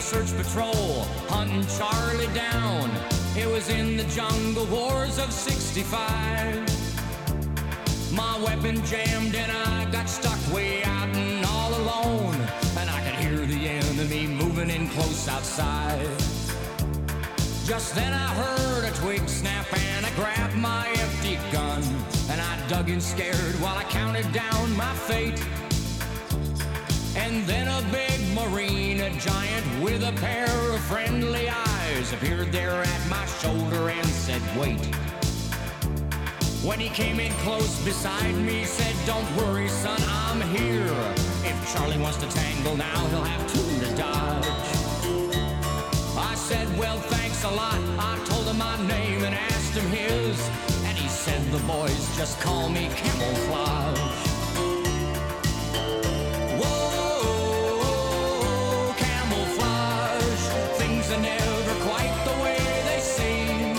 search patrol, hunting Charlie down. It was in the jungle wars of 65. My weapon jammed and I got stuck way out and all alone. And I could hear the enemy moving in close outside. Just then I heard a twig snap and I grabbed my empty gun. And I dug in scared while I counted down my fate. And then a big Marine, a giant with a pair of friendly eyes, appeared there at my shoulder and said, wait. When he came in close beside me, said, don't worry, son, I'm here. If Charlie wants to tangle now, he'll have two to dodge. I said, well, thanks a lot. I told him my name and asked him his. And he said, the boys just call me Camouflage. Whoa, camouflage. Things are never quite the way they seem.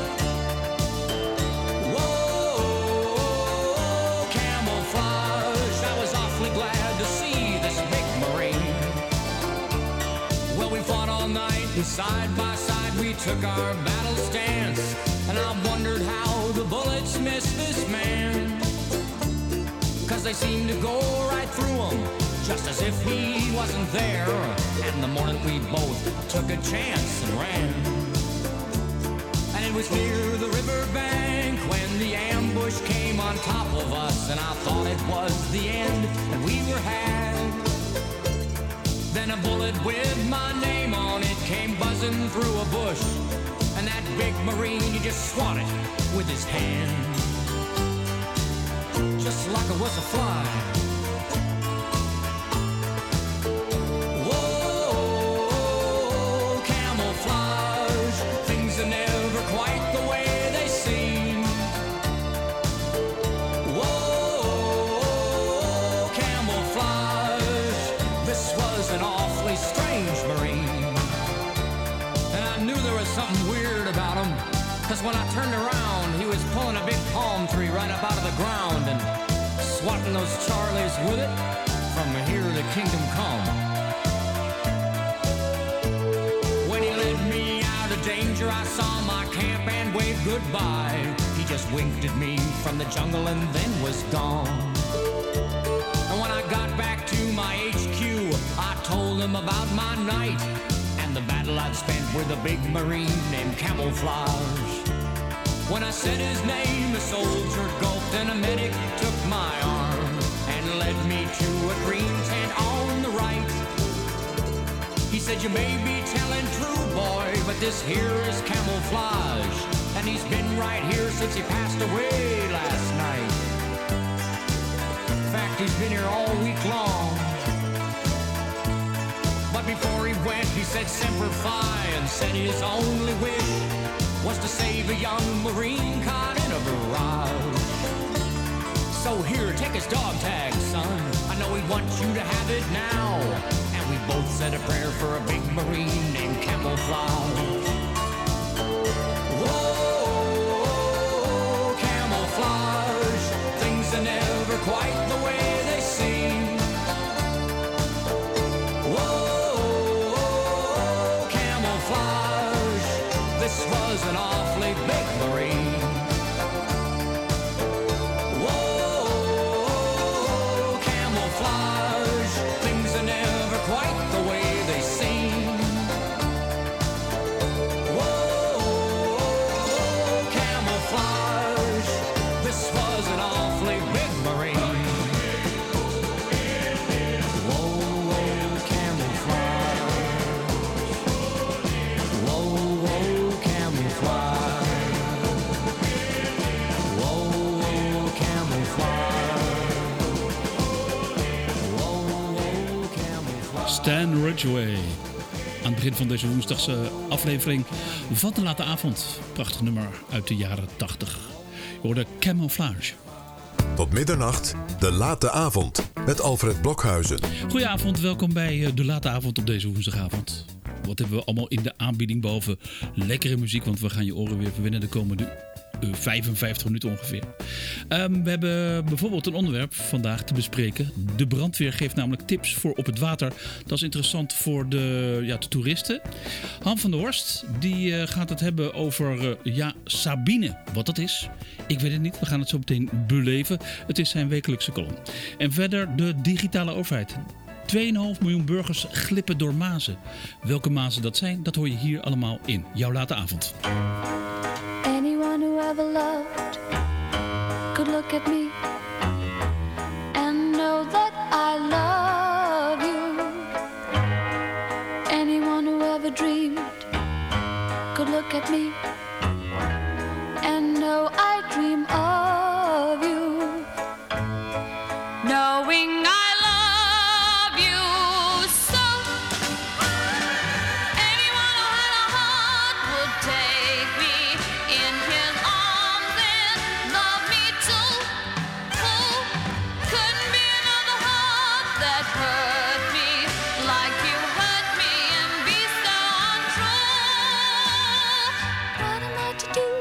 Whoa, camouflage. I was awfully glad to see this big Marine. Well, we fought all night. Side by side we took our battle stance, and I wondered how the bullets missed this man. 'Cause they seemed to go right through him, just as if he wasn't there. And the morning we both took a chance and ran. And it was near the riverbank when the ambush came on top of us, and I thought it was the end and we were had. Then a bullet with my name on it came buzzing through a bush, and that big Marine, he just swatted with his hand, just like it was a fly. Whoa, camouflage, things are never quite the way they seem. Whoa, camouflage, this was an awfully strange Marine. And I knew there was something weird about him, 'cause when I turned around, he was pulling a big palm tree right up out of the ground and swatting those Charlies with it from here to kingdom come. When he led me out of danger, I saw my camp and waved goodbye. He just winked at me from the jungle and then was gone. And when I got back to my HQ, I told him about my night and the battle I'd spent with a big Marine named Camouflage. When I said his name, a soldier gulped and a medic took my arm and led me to a green tent on the right. He said, you may be telling true, boy, but this here is Camouflage, and he's been right here since he passed away last night. In fact, he's been here all week long. But before he went, he said Semper Fi and said his only wish was to save a young Marine caught in a barrage. So here, take his dog tag, son. I know he wants you to have it now. And we both said a prayer for a big Marine named Camouflage. Whoa, camouflage. Things are never quite the way they seem. Whoa, camouflage. This was an awfully big Marine. Whoa, camouflage. Things are never quite the way they seem. Whoa, camouflage. This was an awfully big Marine. Whoa, camouflage. Whoa, camouflage. Whoa, camouflage. Stan Ridgway. Aan het begin van deze woensdagse aflevering van de Late Avond. Prachtig nummer uit de jaren 80. Je hoorde Camouflage. Tot middernacht, de Late Avond met Alfred Blokhuizen. Goedenavond, welkom bij de Late Avond op deze woensdagavond. Wat hebben we allemaal in de aanbieding behalve lekkere muziek, want we gaan je oren weer verwennen de komende 55 minuten ongeveer. We hebben bijvoorbeeld een onderwerp vandaag te bespreken. De brandweer geeft namelijk tips voor op het water. Dat is interessant voor de toeristen. Han van der Horst die gaat het hebben over Sabine. Wat dat is, ik weet het niet. We gaan het zo meteen beleven. Het is zijn wekelijkse column. En verder de digitale overheid. 2,5 miljoen burgers glippen door mazen. Welke mazen dat zijn, dat hoor je hier allemaal in Jouw Late Avond. Anyone who ever loved could look at me and know that I love you. Anyone who ever dreamed could look at me and know I dream of you. Knowing I love you so. Anyone who had a heart would take me in his arms and love me too. Who couldn't be another heart that hurt me like you hurt me and be so untrue? What am I to do?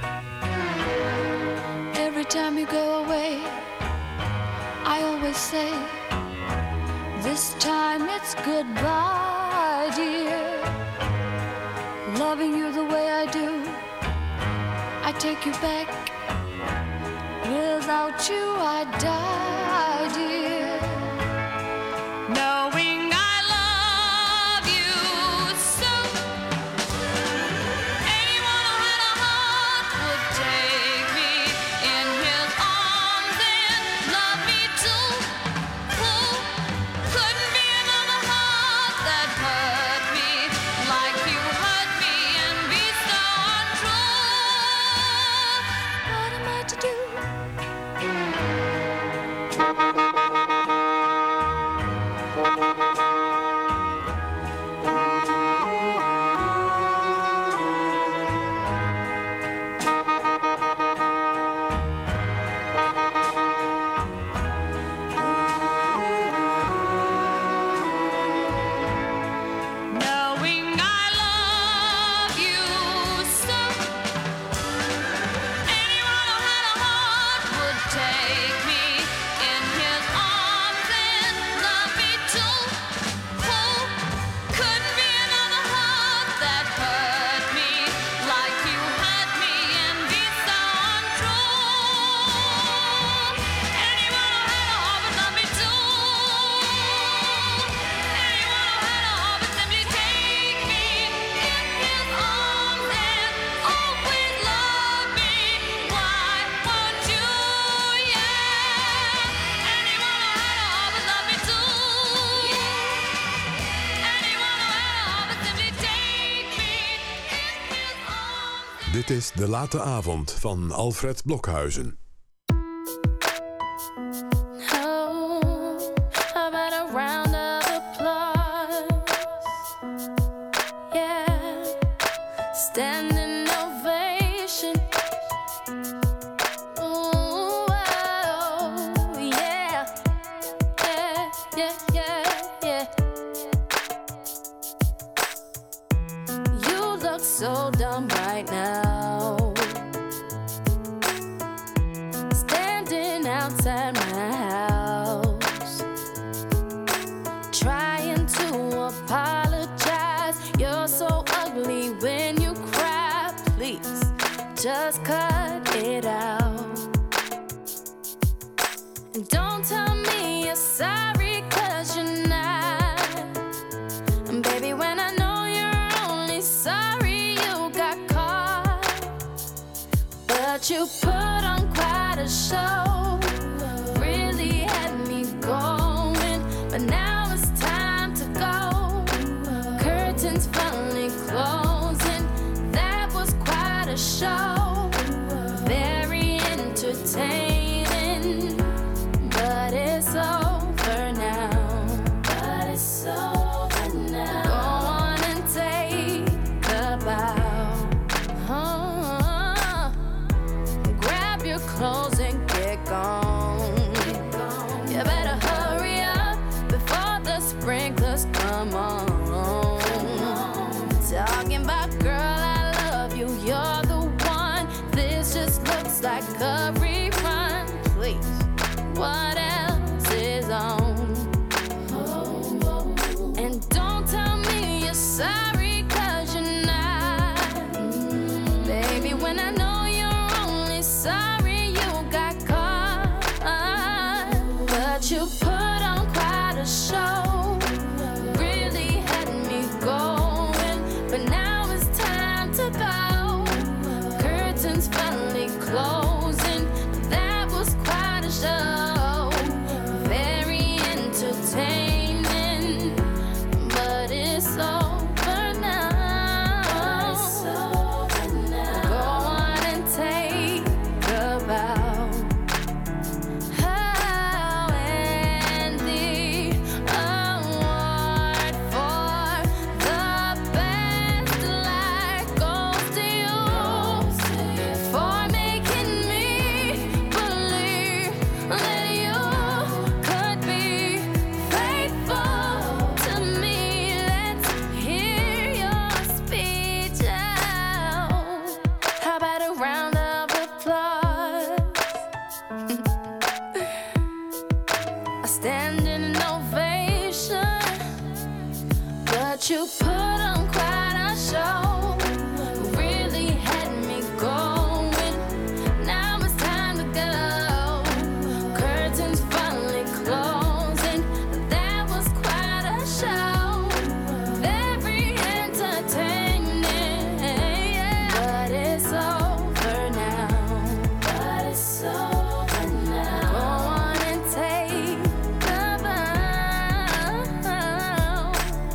Every time you go away, I always say, this time it's goodbye, dear. Loving you the way I do, I take you back. Without you I die, dear. Knowing I love you so. Anyone who had a heart would take me in his arms and love me too. Who couldn't be another heart that hurt me like you hurt me and be so untrue? What am I to do? Knowing I love you so. Anyone who had a heart would take me in his arms and love me too. Who couldn't be another heart that hurt me like you hurt me and be so untrue? Anyone who had a heart would love me too. Anyone who had a heart would simply take me in his arms and always love me. Why won't you? Yeah. Anyone who had a heart would love me too. Anyone who had a heart would simply take me in his arms. Dit is De Late Avond van Alfred Blokhuizen. Oh, how about a round of applause? Yeah, standing ovation. Ooh, oh, yeah, yeah. You look so dumb right now. Standing outside my house, trying to apologize. You're so ugly when you cry. Please, just cut it out. And don't tell me you're sorry, 'cause you're not. And baby, when I know you're only sorry you got caught. But you put on quite a show, really had me going. But now it's time to go. Curtains finally closing. That was quite a show, very entertaining. But it's over now. But it's over now. Go on and take a bow. Grab your clothes and get But you put on quite a show, really had me going. But now it's time to go. Curtains finally closing. That was quite a show, very entertaining. But it's over now. Go on and take a bow. Oh, and the award for the best life goes to you for making me believe that you could be faithful to me. Let's hear your speech out. How about a round of applause? A standing ovation, but you put on quite a show, really had me going. Now it's time to go. Curtains finally closing. That was quite a show, very entertaining. But it's over now. But it's over now. Go on and take the bow.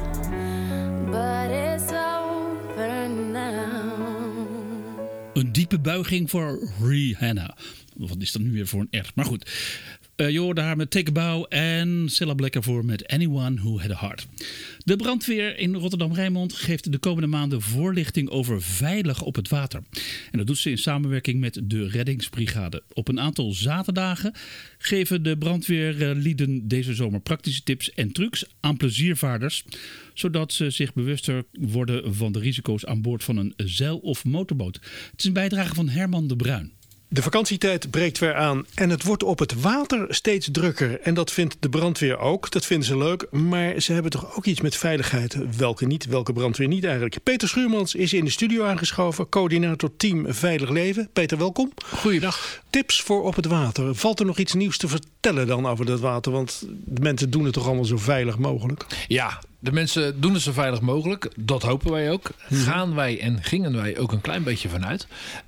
But it's over now. Een diepe buiging voor Rihanna. Wat is dat nu weer voor een R? Maar goed. Je hoorde haar met Take a Bow en Cilla Black ervoor met Anyone Who Had a Heart. De brandweer in Rotterdam-Rijnmond geeft de komende maanden voorlichting over veilig op het water. En dat doet ze in samenwerking met de reddingsbrigade. Op een aantal zaterdagen geven de brandweerlieden deze zomer praktische tips en trucs aan pleziervaarders, zodat ze zich bewuster worden van de risico's aan boord van een zeil- of motorboot. Het is een bijdrage van Herman de Bruin. De vakantietijd breekt weer aan en het wordt op het water steeds drukker. En dat vindt de brandweer ook. Dat vinden ze leuk. Maar ze hebben toch ook iets met veiligheid. Welke niet, welke brandweer niet eigenlijk. Peter Schuurmans is in de studio aangeschoven. Coördinator Team Veilig Leven. Peter, welkom. Goeiedag. Tips voor op het water. Valt er nog iets nieuws te vertellen dan over dat water? Want de mensen doen het toch allemaal zo veilig mogelijk? Ja, de mensen doen het zo veilig mogelijk. Dat hopen wij ook. Gaan wij en gingen wij ook een klein beetje vanuit.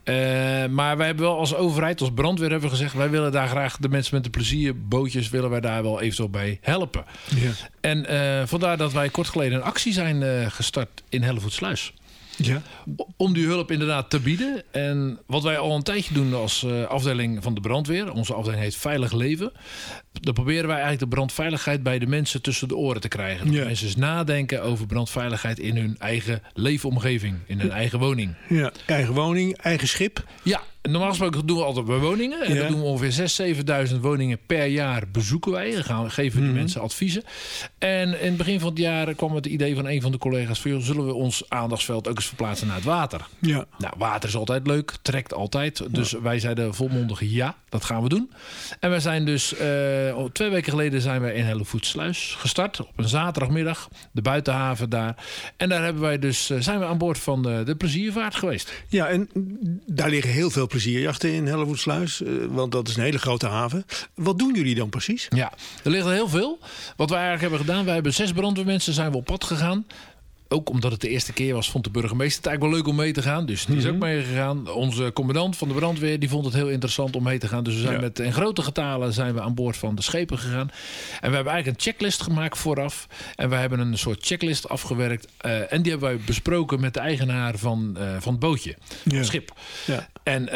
Maar wij hebben wel als overheid, als brandweer hebben we gezegd, wij willen daar graag de mensen met de plezierbootjes, willen wij daar wel eventueel bij helpen. Ja. En vandaar dat wij kort geleden een actie zijn gestart in Hellevoetsluis. Ja. Om die hulp inderdaad te bieden. En wat wij al een tijdje doen als afdeling van de brandweer. Onze afdeling heet Veilig Leven. Dan proberen wij eigenlijk de brandveiligheid bij de mensen tussen de oren te krijgen. Dat mensen eens nadenken over brandveiligheid in hun eigen leefomgeving. In hun eigen woning. Ja, eigen woning, eigen schip. Ja, normaal gesproken doen we altijd bij woningen. En dat doen we ongeveer 6.000, 7.000 woningen per jaar bezoeken wij. Dan geven we die mensen adviezen. En in het begin van het jaar kwam het idee van een van de collega's van, zullen we ons aandachtsveld ook eens verplaatsen naar het water? Ja. Nou, water is altijd leuk, trekt altijd. Dus wij zeiden volmondig ja, dat gaan we doen. En wij zijn dus 2 weken geleden zijn wij in Hellevoetsluis gestart. Op een zaterdagmiddag, de buitenhaven daar. En daar hebben wij dus, zijn we aan boord van de pleziervaart geweest. Ja, en daar liggen heel veel plezierjachten in Hellevoetsluis. Want dat is een hele grote haven. Wat doen jullie dan precies? Ja, er ligt er heel veel. Wat wij eigenlijk hebben gedaan, wij hebben 6 brandweermensen zijn we op pad gegaan. Ook omdat het de eerste keer was, vond de burgemeester het eigenlijk wel leuk om mee te gaan. Dus die is ook meegegaan. Onze commandant van de brandweer die vond het heel interessant om mee te gaan. Dus we zijn met in grote getalen zijn we aan boord van de schepen gegaan. En we hebben eigenlijk een checklist gemaakt vooraf. En we hebben een soort checklist afgewerkt. En die hebben wij besproken met de eigenaar van het bootje. Het schip. Ja.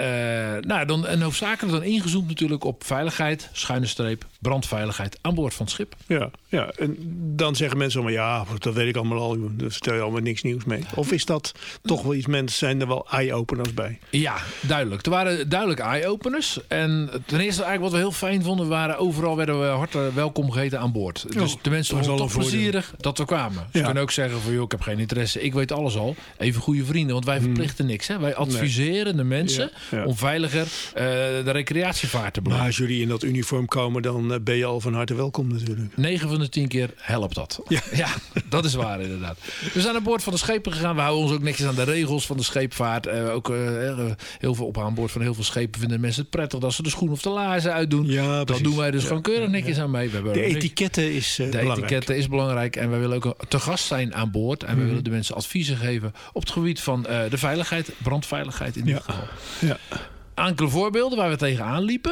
En dan hoofdzakelijk dan ingezoomd natuurlijk op veiligheid, schuine streep, brandveiligheid aan boord van het schip. Ja, en dan zeggen mensen allemaal, ja, dat weet ik allemaal al. Daar vertel je allemaal niks nieuws mee. Of is dat toch wel iets, mensen zijn er wel eye-openers bij? Ja, duidelijk. Er waren duidelijk eye-openers. En ten eerste eigenlijk wat we heel fijn vonden, overal werden we hartelijk welkom geheten aan boord. Dus de mensen vonden het toch plezierig dat we kwamen. Ze kunnen ook zeggen van, joh, ik heb geen interesse, ik weet alles al. Even goede vrienden, want wij verplichten niks. Hè? Wij adviseren de mensen om veiliger de recreatievaart te blijven. Maar als jullie in dat uniform komen, dan ben je al van harte welkom natuurlijk. 9 van de 10 keer helpt dat. Ja, dat is waar inderdaad. We zijn aan boord van de schepen gegaan. We houden ons ook netjes aan de regels van de scheepvaart. Heel veel op aan boord van heel veel schepen vinden mensen het prettig dat ze de schoen of de laarzen uitdoen. Ja, dat precies. doen wij dus gewoon keurig netjes aan mee. We hebben De ook etiketten is belangrijk. etiketten is belangrijk. En wij willen ook te gast zijn aan boord. En we willen de mensen adviezen geven op het gebied van de veiligheid, brandveiligheid in dit geval. Ja. Enkele voorbeelden waar we tegenaan liepen.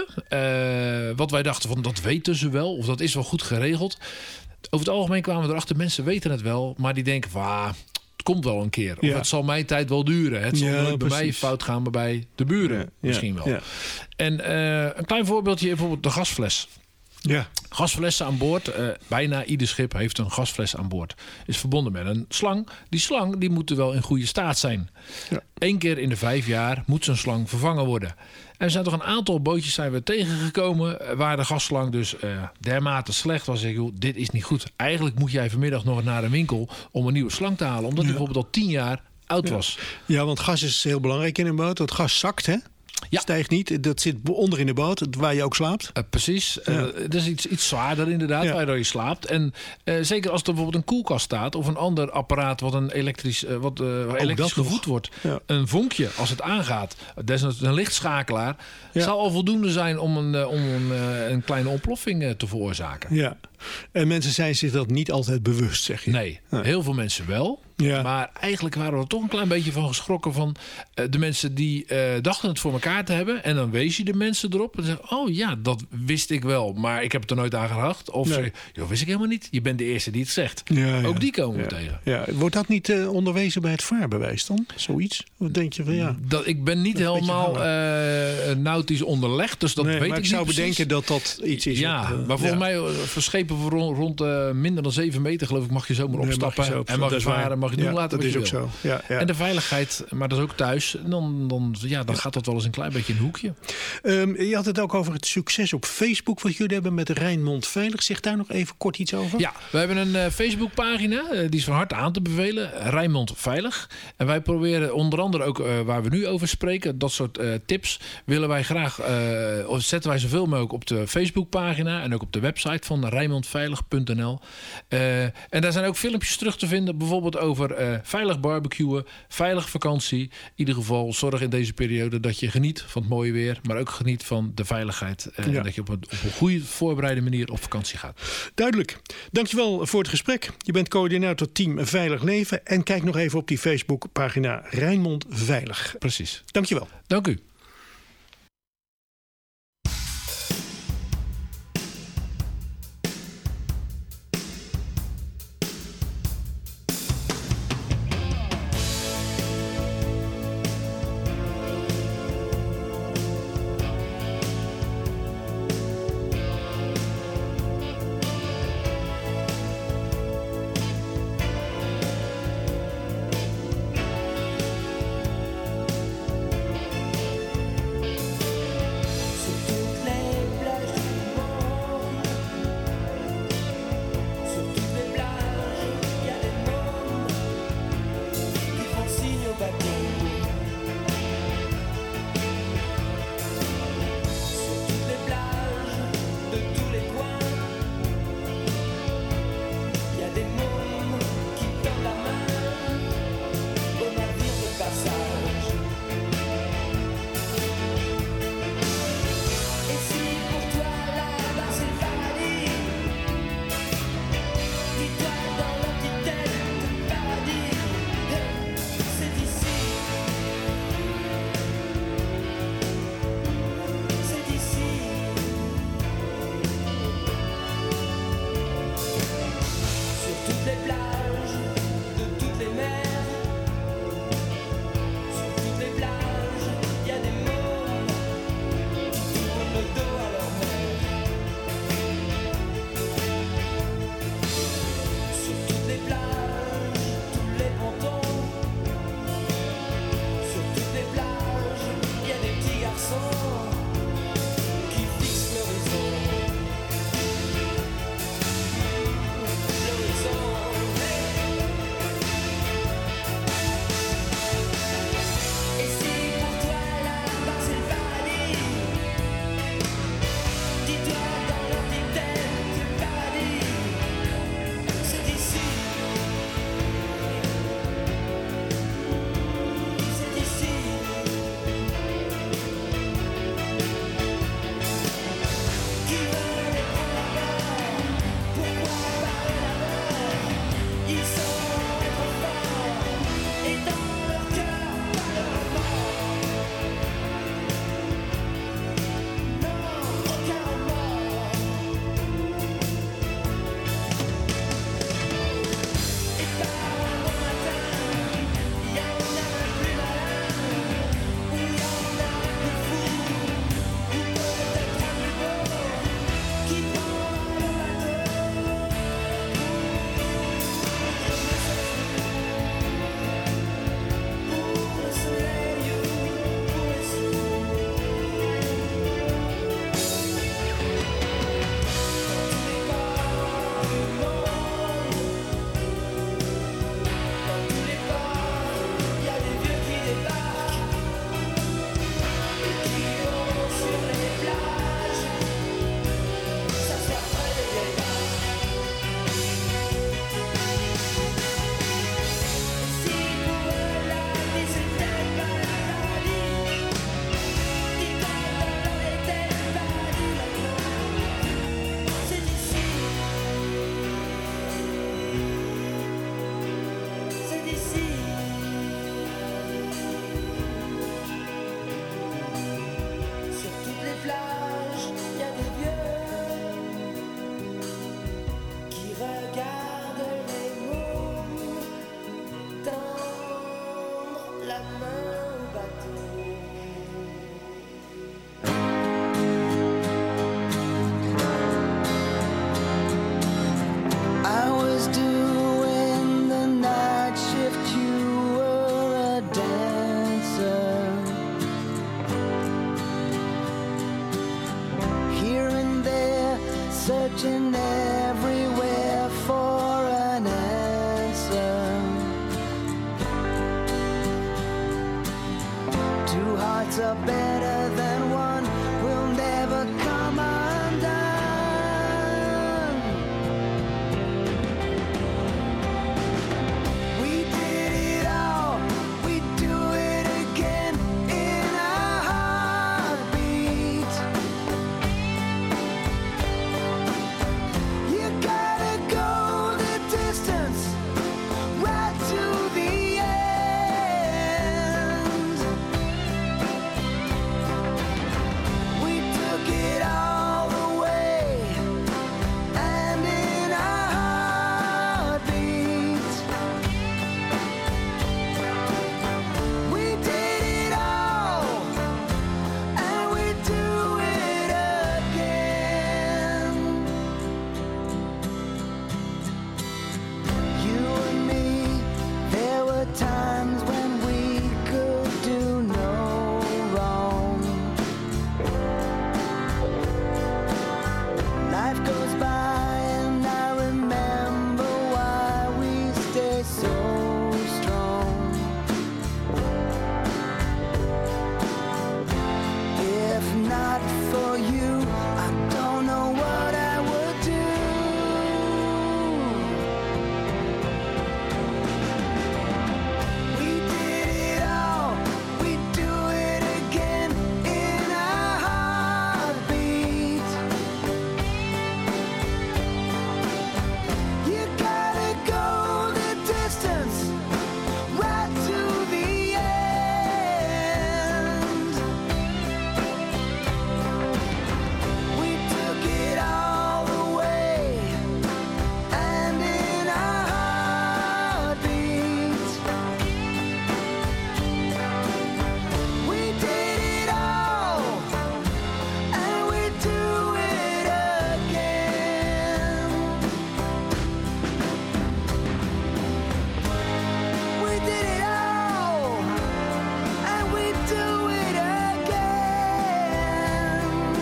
Wat wij dachten van dat weten ze wel. Of dat is wel goed geregeld. Over het algemeen kwamen we erachter. Mensen weten het wel. Maar die denken van het komt wel een keer. Of Ja. het zal mijn tijd wel duren. Het zal nooit bij mij precies. fout gaan. Maar bij de buren misschien wel. Ja. En een klein voorbeeldje. Bijvoorbeeld de gasfles. Ja. Gasflessen aan boord. Bijna ieder schip heeft een gasfles aan boord. Is verbonden met een slang. Die slang die moet wel in goede staat zijn. Ja. 1 keer in de 5 jaar moet zo'n slang vervangen worden. En er zijn toch een aantal bootjes zijn we tegengekomen waar de gasslang dus dermate slecht was. Zeg, joh, dit is niet goed. Eigenlijk moet jij vanmiddag nog naar een winkel om een nieuwe slang te halen. Omdat die bijvoorbeeld al 10 jaar oud was. Ja, want gas is heel belangrijk in een boot. Want gas zakt, hè? Ja. Stijgt niet. Dat zit onder in de boot, waar je ook slaapt. Precies. Ja. Het is iets zwaarder inderdaad, Ja. waardoor je slaapt. En zeker als er bijvoorbeeld een koelkast staat of een ander apparaat wat een elektrisch dat gevoed nog. wordt. Ja. Een vonkje, als het aangaat, desnoods een lichtschakelaar, Ja. zal al voldoende zijn om een kleine ontploffing te veroorzaken. Ja. En mensen zijn zich dat niet altijd bewust, zeg je. Nee, heel veel mensen wel. Ja. Maar eigenlijk waren we er toch een klein beetje van geschrokken van de mensen die dachten het voor elkaar te hebben. En dan wees je de mensen erop en zeggen, oh ja, dat wist ik wel, maar ik heb het er nooit aan gedacht. Of Nee. zeg, joh, wist ik helemaal niet. Je bent de eerste die het zegt. Ja, Ook ja. die komen we Ja. tegen. Ja. Wordt dat niet onderwezen bij het vaarbewijs dan? Zoiets? Of denk je van ja? Ik ben niet helemaal nautisch onderlegd, dus dat Nee, weet maar ik ik zou niet precies. bedenken dat dat iets is. Ja, wat, maar volgens ja. mij voor schepen voor rond minder dan 7 meter geloof ik mag je zomaar Nee, opstappen. mag je zo op- en mag je dat is waar. varen, mag je doen Ja, laten dat wat is je ook wil. zo. Ja, ja. En de veiligheid, maar dat is ook thuis. Dan gaat dat wel eens een klein beetje in een hoekje. Je had het ook over het succes op Facebook wat jullie hebben met Rijnmond Veilig. Zeg daar nog even kort iets over. Ja, we hebben een Facebookpagina. Die is van harte aan te bevelen. Rijnmond Veilig. En wij proberen onder andere ook waar we nu over spreken. Dat soort tips willen wij graag. Of zetten wij zoveel mogelijk op de Facebookpagina. En ook op de website van rijnmondveilig.nl. En daar zijn ook filmpjes terug te vinden. Bijvoorbeeld over veilig barbecuen. Veilig vakantie. In ieder geval zorg in deze periode dat je geniet van het mooie weer. Maar ook geniet van de veiligheid. Ja. En dat je op een goede voorbereide manier op vakantie gaat. Duidelijk. Dankjewel voor het gesprek. Je bent coördinator team Veilig Leven. En kijk nog even op die Facebookpagina Rijnmond Veilig. Precies. Dankjewel. Dank u. everywhere for an answer. Two hearts are better than one, will never come undone. We did it all, we do it again in a heartbeat. You gotta go the distance, right to the end. We took it all the way, and in a heartbeat. We did it all, and we do it again. You and me, there were times when we could do no wrong. Life goes by and I remember why we stay so strong. If not for you, I don't know what I would do. We did it all, we do it again in a heartbeat. You gotta go the distance, right to the end. We took it all the way, and in a heartbeat. We did it all, and we do it again. We did it all, and we do it again.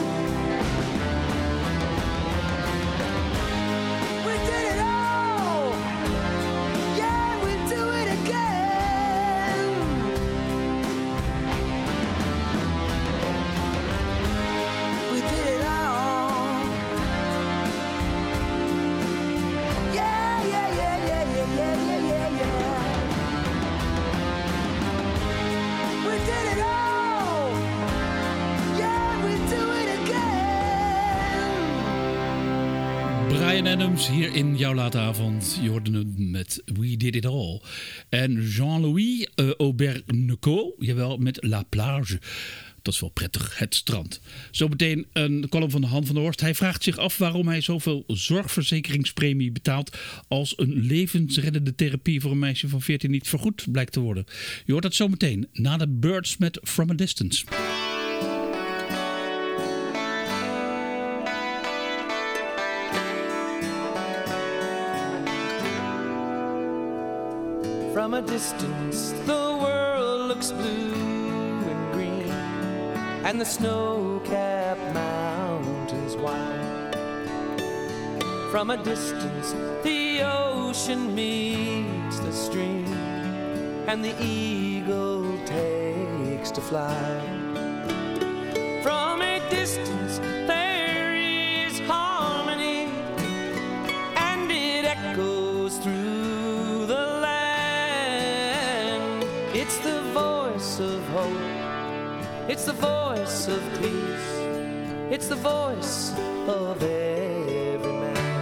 We did it all, yeah, we do it again. We did it all, yeah, yeah, yeah, yeah, yeah, yeah, yeah, yeah, yeah. We did it all, yeah, we do it again. Bryan Adams hier in jouw late avond. Je hoorde hem met We Did It All. En Jean-Louis Aubert-Necot, jawel, met La Plage. Dat is wel prettig, het strand. Zometeen een column van Han van der Horst. Hij vraagt zich af waarom hij zoveel zorgverzekeringspremie betaalt als een levensreddende therapie voor een meisje van 14 niet vergoed blijkt te worden. Je hoort dat zometeen na de Birds met From a Distance. From a distance, the world looks blue and green, and the snow-capped mountains white. From a distance, the ocean meets the stream, and the eagle takes to fly. From a distance, there is harmony, and it echoes through the land. It's the voice of hope, it's the voice of peace, it's the voice of every man.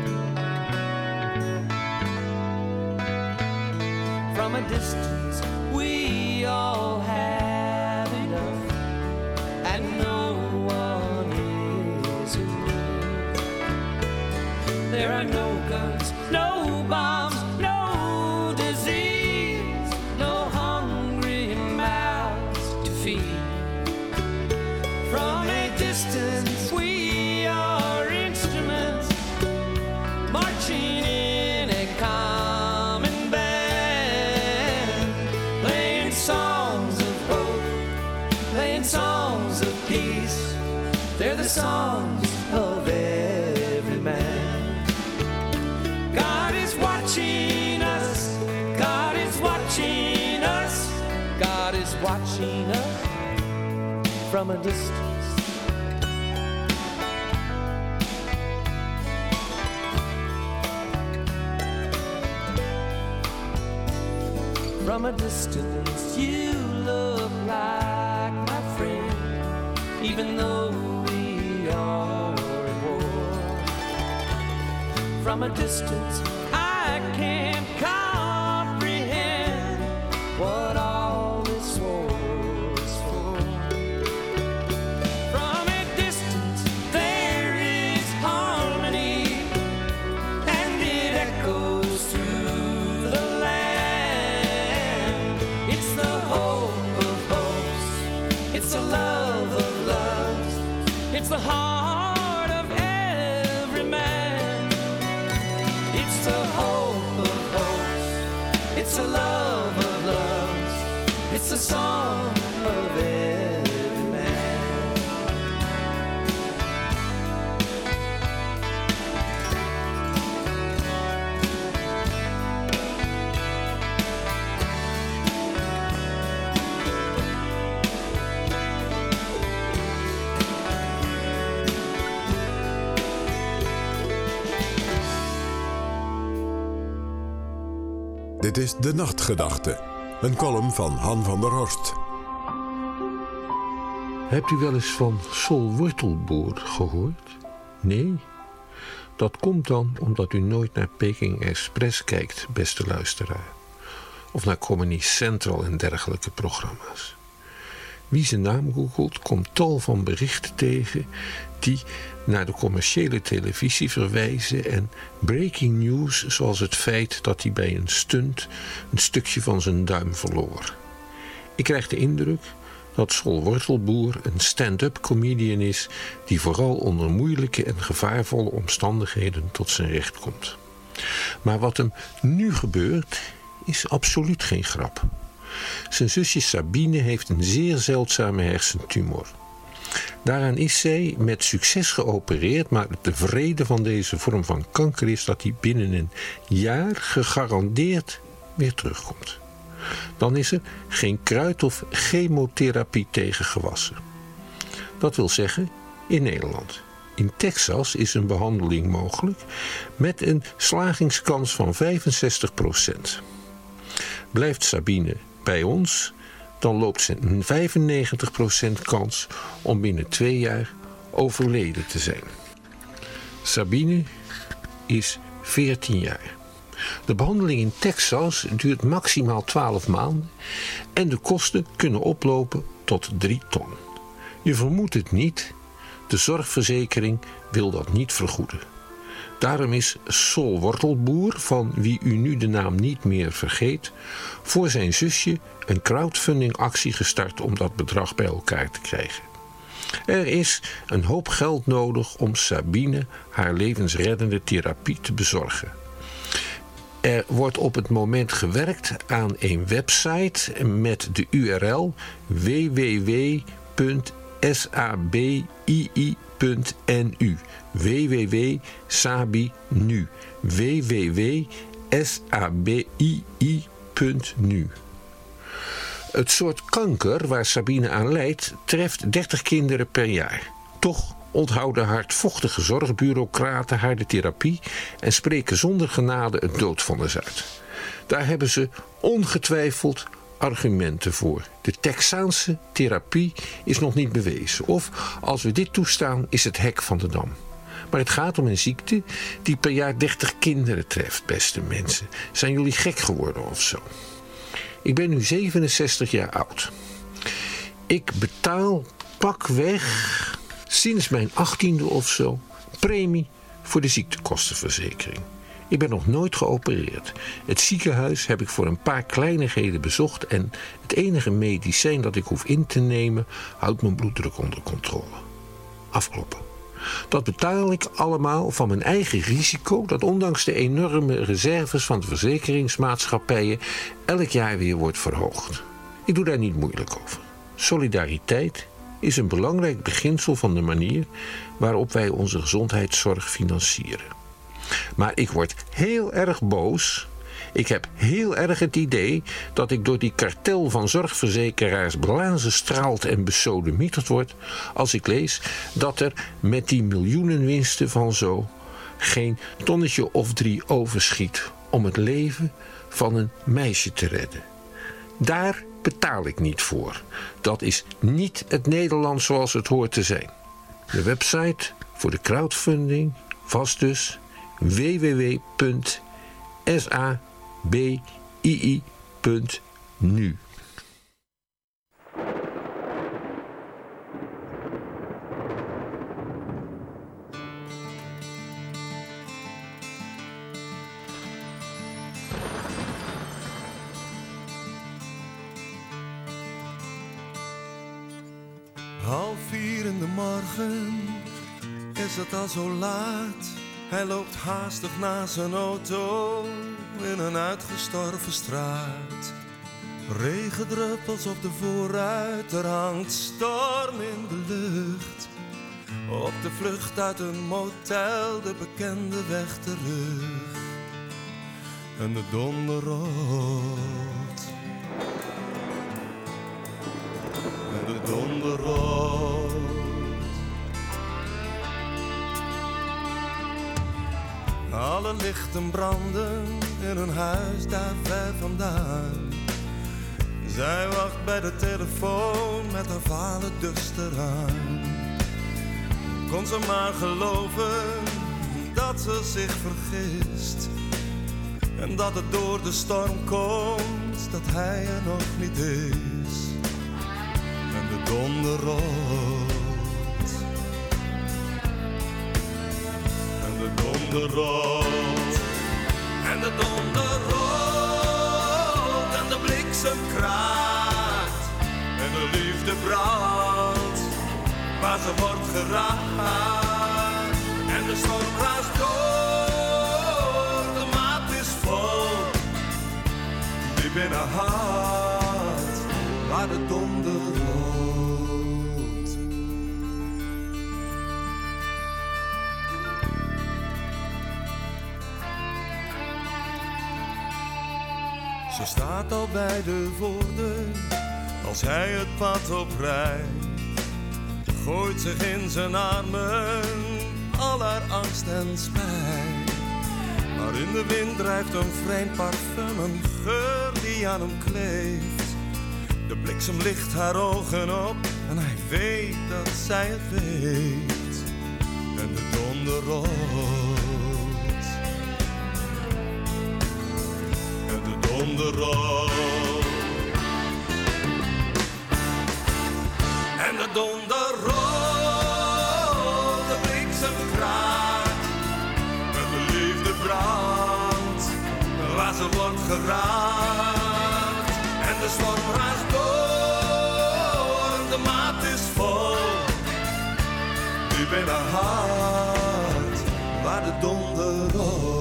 From a distance, we all have enough, and no one is in need. There are no guns, no bombs, no disease, no hungry mouths to feed. From a distance, we are instruments marching in a common band, playing songs of hope, playing songs of peace. They're the songs of every man. Sheena from a distance. From a distance, you look like my friend, even though we are at war. From a distance, I can't comprehend what all this was for. From a distance, there is harmony, and it echoes through the land. It's the hope of hopes, it's the love of loves, it's the heart of every man. It's the hope of hopes, it's the love of loves, it's the song of every man. Dit is De Nachtgedachte, een column van Han van der Horst. Hebt u wel eens van Sol Wortelboer gehoord? Nee? Dat komt dan omdat u nooit naar Peking Express kijkt, beste luisteraar. Of naar Comedy Central en dergelijke programma's. Wie zijn naam googelt, komt tal van berichten tegen die naar de commerciële televisie verwijzen en breaking news zoals het feit dat hij bij een stunt een stukje van zijn duim verloor. Ik krijg de indruk dat Sol Wortelboer een stand-up comedian is die vooral onder moeilijke en gevaarvolle omstandigheden tot zijn recht komt. Maar wat hem nu gebeurt is absoluut geen grap. Zijn zusje Sabine heeft een zeer zeldzame hersentumor. Daaraan is zij met succes geopereerd, maar de vrede van deze vorm van kanker is dat hij binnen een jaar gegarandeerd weer terugkomt. Dan is er geen kruid- of chemotherapie tegen gewassen. Dat wil zeggen, in Nederland. In Texas is een behandeling mogelijk met een slagingskans van 65%. Blijft Sabine bij ons, dan loopt ze een 95% kans om binnen 2 jaar overleden te zijn. Sabine is 14 jaar. De behandeling in Texas duurt maximaal 12 maanden en de kosten kunnen oplopen tot 3 ton. Je vermoedt het niet, de zorgverzekering wil dat niet vergoeden. Daarom is Sol Wortelboer, van wie u nu de naam niet meer vergeet, voor zijn zusje een crowdfundingactie gestart om dat bedrag bij elkaar te krijgen. Er is een hoop geld nodig om Sabine haar levensreddende therapie te bezorgen. Er wordt op het moment gewerkt aan een website met de URL www.sabii.nu www.sabii.nu www.sabii.nu. Het soort kanker waar Sabine aan lijdt treft 30 kinderen per jaar. Toch onthouden hardvochtige zorgbureaucraten haar de therapie en spreken zonder genade het doodvonnis uit. Daar hebben ze ongetwijfeld argumenten voor. De Texaanse therapie is nog niet bewezen. Of, als we dit toestaan, is het hek van de dam. Maar het gaat om een ziekte die per jaar 30 kinderen treft, beste mensen. Zijn jullie gek geworden of zo? Ik ben nu 67 jaar oud. Ik betaal pakweg sinds mijn 18e of zo premie voor de ziektekostenverzekering. Ik ben nog nooit geopereerd. Het ziekenhuis heb ik voor een paar kleinigheden bezocht en het enige medicijn dat ik hoef in te nemen houdt mijn bloeddruk onder controle. Afkloppen. Dat betaal ik allemaal van mijn eigen risico, dat ondanks de enorme reserves van de verzekeringsmaatschappijen elk jaar weer wordt verhoogd. Ik doe daar niet moeilijk over. Solidariteit is een belangrijk beginsel van de manier waarop wij onze gezondheidszorg financieren. Maar ik word heel erg boos Ik heb heel erg het idee dat ik door die kartel van zorgverzekeraars blazen straalt en besodemieterd word als ik lees dat er met die miljoenenwinsten van zo geen tonnetje of 3 overschiet om het leven van een meisje te redden. Daar betaal ik niet voor. Dat is niet het Nederland zoals het hoort te zijn. De website voor de crowdfunding was dus www.sabii.nu. Half 4 in de morgen is het al zo laat. Hij loopt haastig naar zijn auto in een uitgestorven straat. Regendruppels op de voorruit, er hangt storm in de lucht. Op de vlucht uit een motel, de bekende weg terug. En de donder rolt. En de donder rolt. Alle lichten branden in een huis daar ver vandaan. Zij wacht bij de telefoon met haar vale dus eraan. Kon ze maar geloven dat ze zich vergist. En dat het door de storm komt, dat hij er nog niet is. En de donder rolt. En de donder rolt. En de donder rolt. En de bliksem kraakt. En de liefde brandt. Maar ze wordt geraakt. En de storm raast door. De maat is vol. Diep in haar hart. Waar de donder rolt. Ze staat al bij de voordeur als hij het pad oprijdt. Gooit zich in zijn armen, al haar angst en spijt. Maar in de wind drijft een vreemd parfum, een geur die aan hem kleeft. De bliksem licht haar ogen op en hij weet dat zij het weet. En de donder rolt. En de donder rolt. En de donder rolt. De bliksem kraakt. En de liefde brandt. Waar ze wordt geraakt. En de storm raast door. De maat is vol. Diep in haar hart. Waar de donder rolt.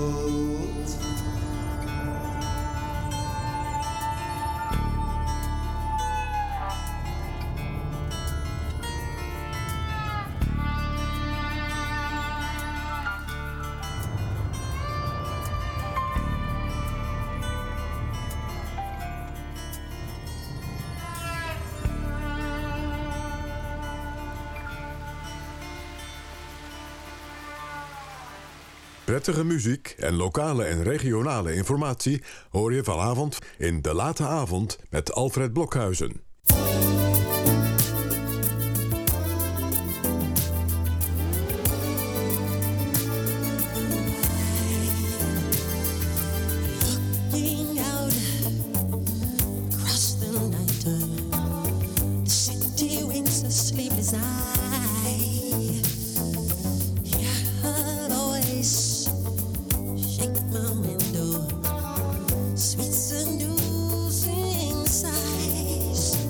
Prettige muziek en lokale en regionale informatie hoor je vanavond in De Late Avond met Alfred Blokhuizen. Looking out across the night, the city winks a sleepless eye. Yeah, always shake my window, sweet seducing sighs.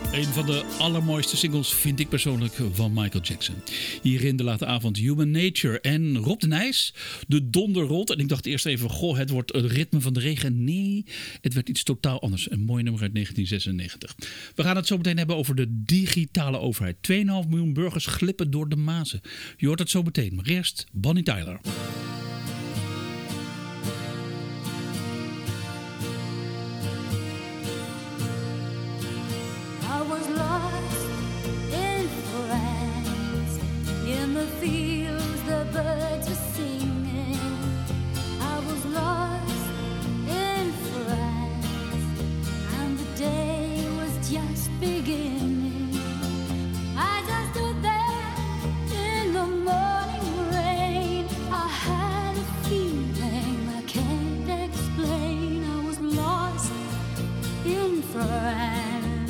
Een van de allermooiste singles vind ik persoonlijk van Michael Jackson. Hier in de late avond Human Nature en Rob de Nijs. De donder rolt. En ik dacht eerst even, goh, het wordt het ritme van de regen. Nee, het werd iets totaal anders. Een mooi nummer uit 1996. We gaan het zo meteen hebben over de digitale overheid. 2,5 miljoen burgers glippen door de mazen. Je hoort het zo meteen. Maar eerst Bonnie Tyler. I was lost in France, in the fields the birds were singing. I was lost in France, and the day was just beginning. I just stood there in the morning rain. I had a feeling I can't explain. I was lost in France.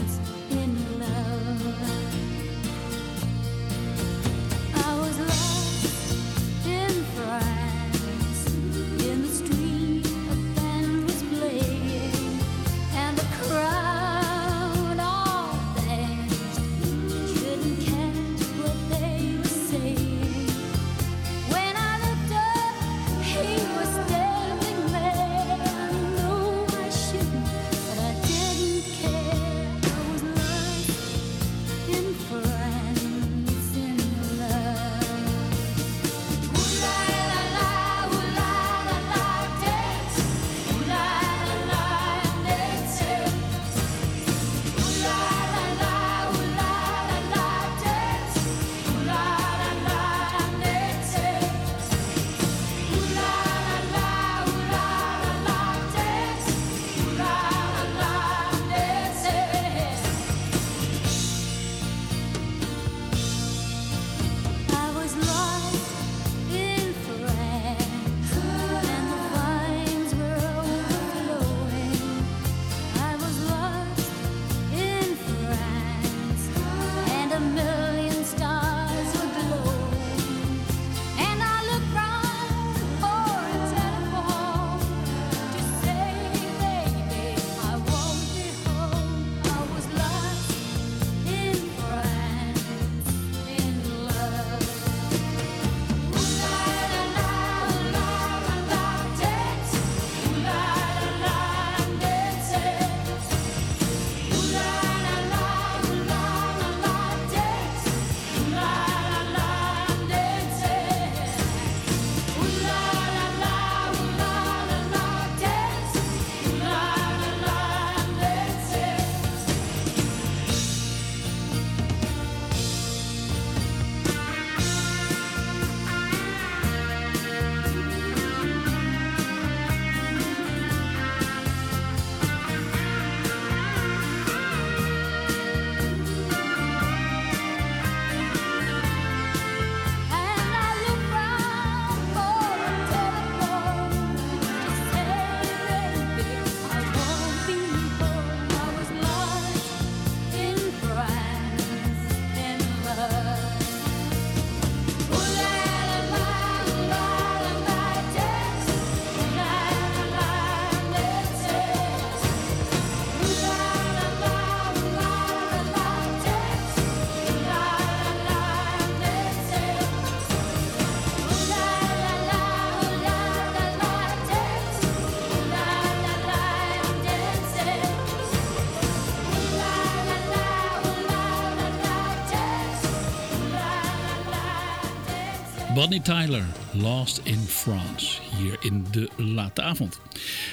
Bonnie Tyler, Lost in France, hier in de late avond.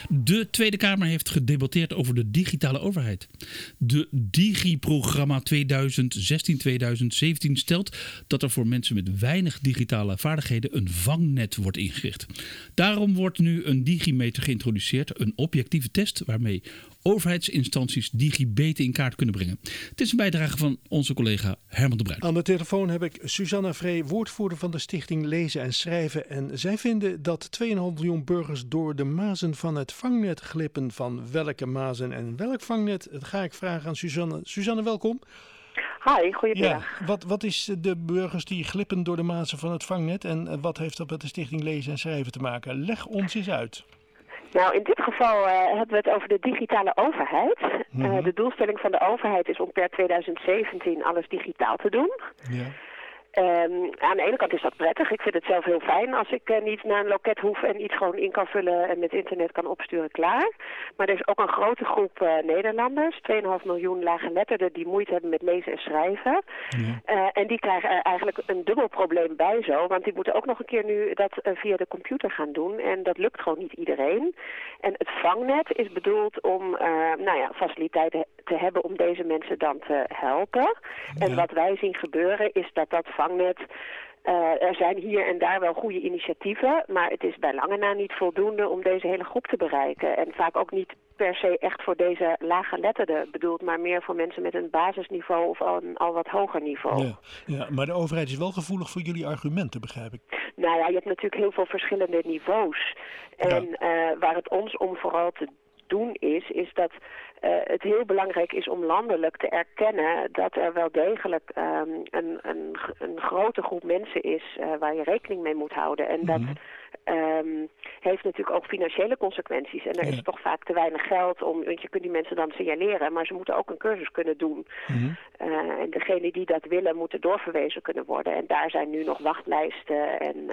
De Tweede Kamer heeft gedebatteerd over de digitale overheid. De Digi-programma 2016-2017 stelt dat er voor mensen met weinig digitale vaardigheden een vangnet wordt ingericht. Daarom wordt nu een digimeter geïntroduceerd, een objectieve test waarmee overheidsinstanties digibeten in kaart kunnen brengen. Het is een bijdrage van onze collega Herman de Bruin. Aan de telefoon heb ik Suzanne Vree, woordvoerder van de stichting Lezen en Schrijven. En zij vinden dat 2,5 miljoen burgers door de mazen van het vangnet glippen. Van welke mazen en welk vangnet? Dat ga ik vragen aan Suzanne. Suzanne, welkom. Hi, goedemiddag. Ja, wat is de burgers die glippen door de mazen van het vangnet en wat heeft dat met de stichting Lezen en Schrijven te maken? Leg ons eens uit. Nou, in dit geval hebben we het over de digitale overheid. De doelstelling van de overheid is om per 2017 alles digitaal te doen. Ja. Aan de ene kant is dat prettig. Ik vind het zelf heel fijn als ik niet naar een loket hoef en iets gewoon in kan vullen en met internet kan opsturen, klaar. Maar er is ook een grote groep Nederlanders, 2,5 miljoen laaggeletterden die moeite hebben met lezen en schrijven. Ja. En die krijgen er eigenlijk een dubbel probleem bij zo, want die moeten ook nog een keer nu dat via de computer gaan doen en dat lukt gewoon niet iedereen. En het vangnet is bedoeld om faciliteiten te hebben om deze mensen dan te helpen. En wat wij zien gebeuren is dat vangnet, er zijn hier en daar wel goede initiatieven, maar het is bij lange na niet voldoende om deze hele groep te bereiken. En vaak ook niet per se echt voor deze laaggeletterden bedoeld, maar meer voor mensen met een basisniveau of een al wat hoger niveau. Ja, maar de overheid is wel gevoelig voor jullie argumenten, begrijp ik. Nou ja, je hebt natuurlijk heel veel verschillende niveaus. En waar het ons om vooral te doen is dat het heel belangrijk is om landelijk te erkennen dat er wel degelijk een grote groep mensen is waar je rekening mee moet houden. En dat heeft natuurlijk ook financiële consequenties. En er is toch vaak te weinig geld want je kunt die mensen dan signaleren, maar ze moeten ook een cursus kunnen doen. En degenen die dat willen, moeten doorverwezen kunnen worden. En daar zijn nu nog wachtlijsten en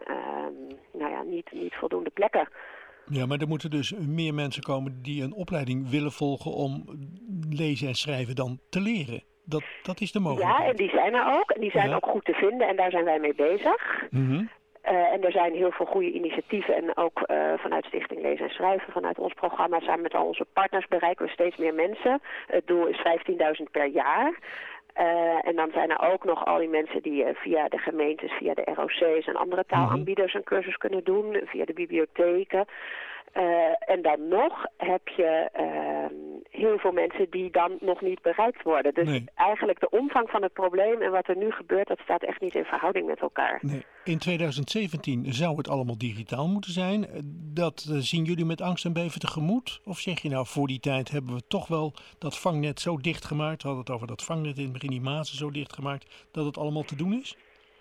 niet voldoende plekken. Ja, maar er moeten dus meer mensen komen die een opleiding willen volgen om lezen en schrijven dan te leren. Dat is de mogelijkheid. Ja, en die zijn er ook. En die zijn ook goed te vinden en daar zijn wij mee bezig. En er zijn heel veel goede initiatieven en ook vanuit Stichting Lezen en Schrijven, vanuit ons programma, samen met al onze partners bereiken we steeds meer mensen. Het doel is 15.000 per jaar. En dan zijn er ook nog al die mensen die via de gemeentes, via de ROC's en andere taalaanbieders een cursus kunnen doen, via de bibliotheken. En dan nog heb je heel veel mensen die dan nog niet bereikt worden. Dus eigenlijk de omvang van het probleem en wat er nu gebeurt, dat staat echt niet in verhouding met elkaar. Nee. In 2017 zou het allemaal digitaal moeten zijn. Dat zien jullie met angst en beven tegemoet? Of zeg je nou, voor die tijd hebben we toch wel dat vangnet zo dichtgemaakt, we hadden het over dat vangnet in het begin, die mazen zo dichtgemaakt, dat het allemaal te doen is?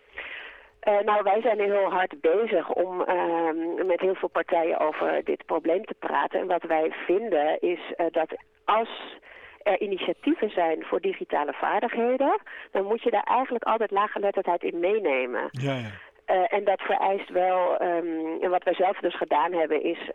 Wij zijn heel hard bezig om met heel veel partijen over dit probleem te praten. En wat wij vinden is dat als er initiatieven zijn voor digitale vaardigheden, dan moet je daar eigenlijk altijd laaggeletterdheid in meenemen. Ja. En dat vereist wel, en wat wij zelf dus gedaan hebben is,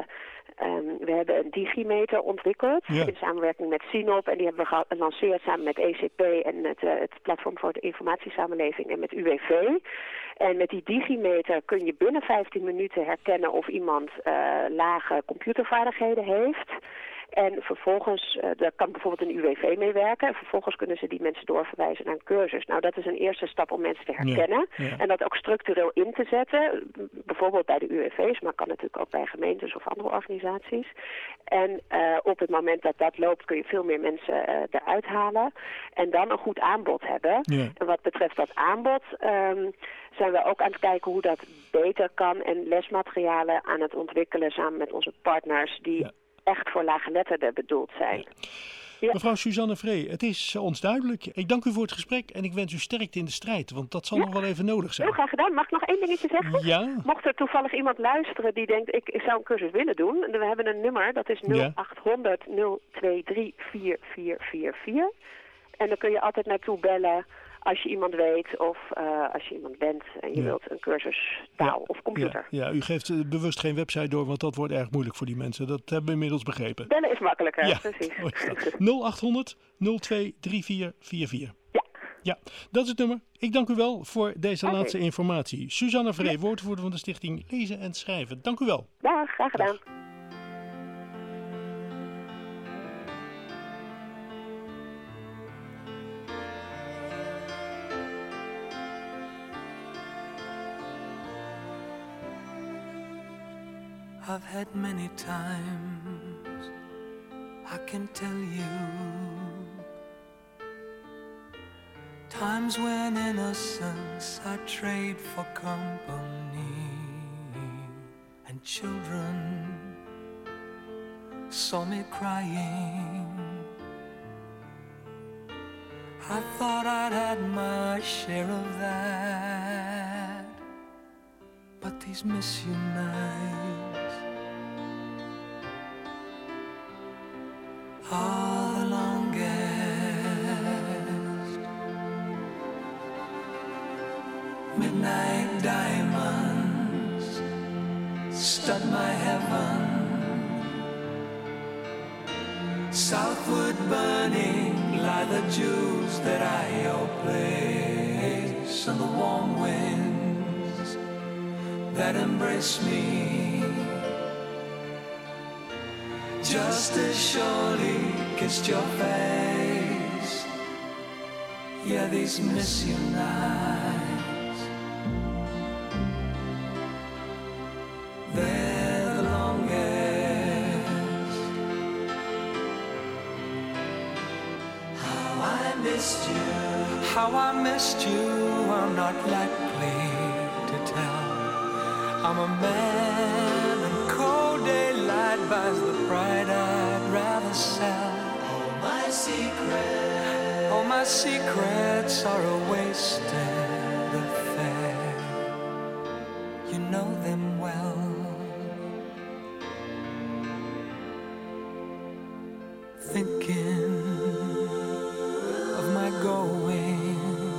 we hebben een digimeter ontwikkeld in samenwerking met Sinop en die hebben we gelanceerd samen met ECP en het Platform voor de Informatiesamenleving en met UWV. En met die digimeter kun je binnen 15 minuten herkennen of iemand lage computervaardigheden heeft. En vervolgens, daar kan bijvoorbeeld een UWV mee werken. En vervolgens kunnen ze die mensen doorverwijzen naar een cursus. Nou, dat is een eerste stap om mensen te herkennen. En dat ook structureel in te zetten. Bijvoorbeeld bij de UWV's, maar kan natuurlijk ook bij gemeentes of andere organisaties. En op het moment dat dat loopt kun je veel meer mensen eruit halen. En dan een goed aanbod hebben. Ja. En wat betreft dat aanbod zijn we ook aan het kijken hoe dat beter kan. En lesmaterialen aan het ontwikkelen samen met onze partners die echt voor laaggeletterden bedoeld zijn. Ja. Mevrouw Suzanne Vree, het is ons duidelijk. Ik dank u voor het gesprek en ik wens u sterkte in de strijd, want dat zal nog wel even nodig zijn. Heel graag gedaan. Mag ik nog één dingetje zeggen? Ja. Mocht er toevallig iemand luisteren die denkt, ik zou een cursus willen doen. We hebben een nummer, dat is 0800 023 4444. En dan kun je altijd naartoe bellen als je iemand weet of als je iemand bent en je wilt een cursus taal of computer. Ja, u geeft bewust geen website door, want dat wordt erg moeilijk voor die mensen. Dat hebben we inmiddels begrepen. Bellen is makkelijker, precies. 0800 023444. Ja, dat is het nummer. Ik dank u wel voor deze laatste informatie. Suzanne Vree, woordvoerder van de Stichting Lezen en Schrijven. Dank u wel. Dag, graag gedaan. I've had many times, I can tell you, times when innocence I trade for company, and children saw me crying. I thought I'd had my share of that, but these miss you nights are the longest. Midnight diamonds stud my heaven. Southward burning lie the jewels that I place on the warm winds that embrace me. Just as surely kissed your face. Yeah, these miss you nights, they're the longest. How I missed you, how I missed you, I'm not likely to tell. I'm a man and cold daylight buys the pride I'd rather sell. All my secrets are a wasted affair. You know them well. Thinking of my going,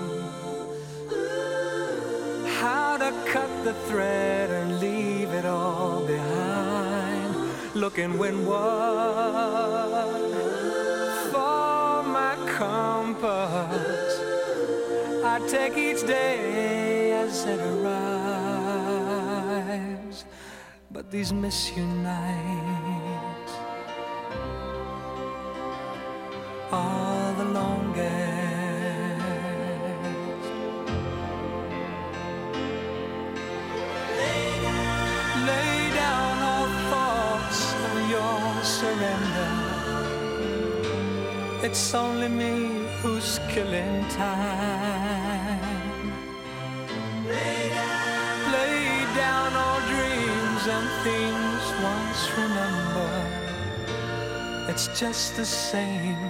how to cut the thread and leave it all behind. Looking windward for my compass. I take each day as it arrives. But these miss you nights are the longest. Lay down all thoughts of your surrender. It's only me who's killing time. Lay down all dreams and things once remembered. It's just the same,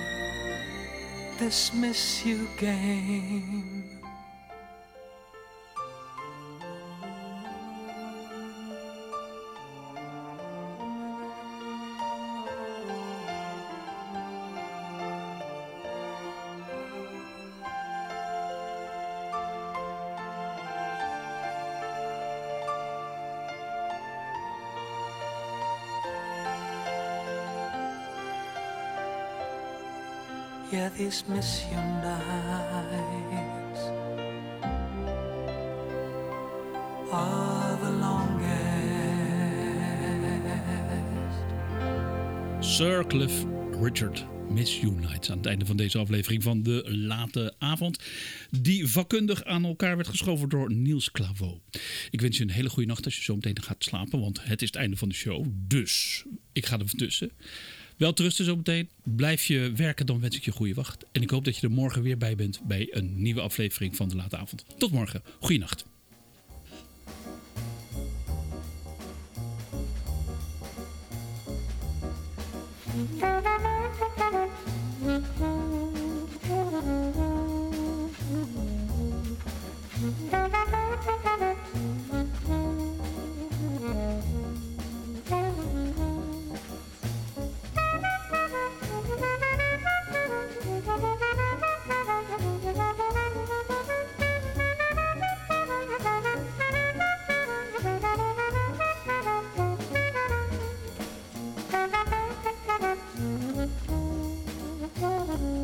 this miss you game. Yeah, these miss you nights are the longest. Sir Cliff Richard, Miss You Nights. Aan het einde van deze aflevering van De Late Avond. Die vakkundig aan elkaar werd geschoven door Niels Claveau. Ik wens je een hele goede nacht als je zo meteen gaat slapen. Want het is het einde van de show. Dus ik ga er tussen. Wel trusten zo meteen. Blijf je werken, dan wens ik je goede wacht. En ik hoop dat je er morgen weer bij bent bij een nieuwe aflevering van De Late Avond. Tot morgen. Goeienacht. Mm-hmm.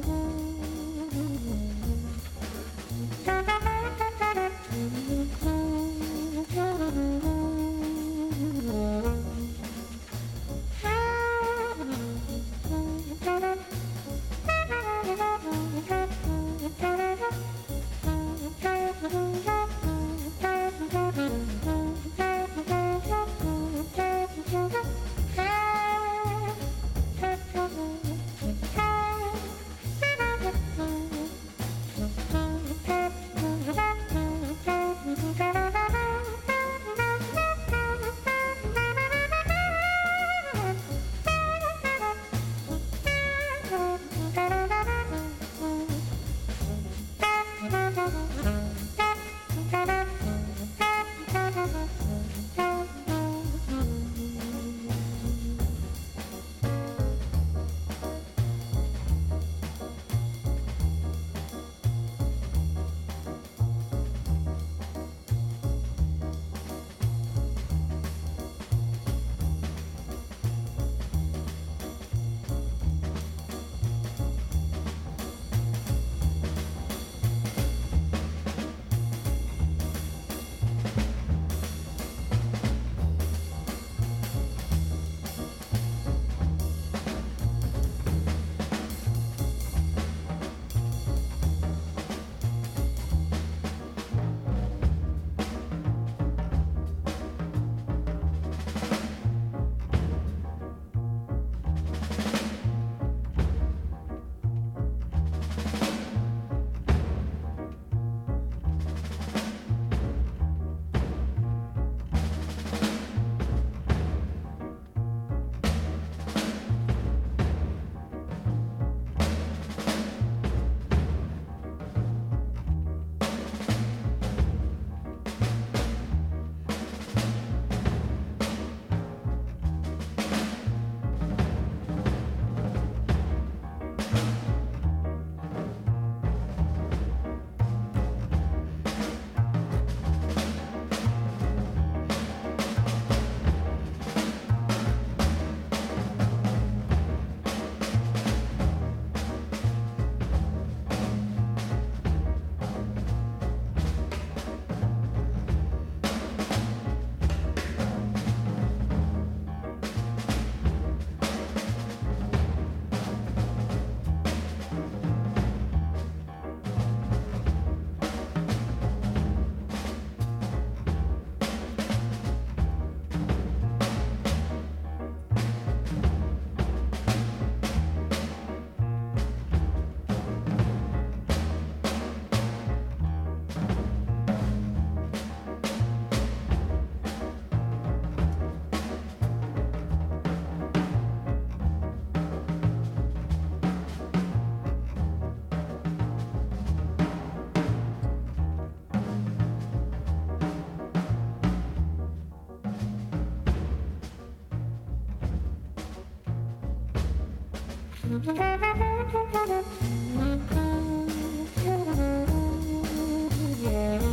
Yeah.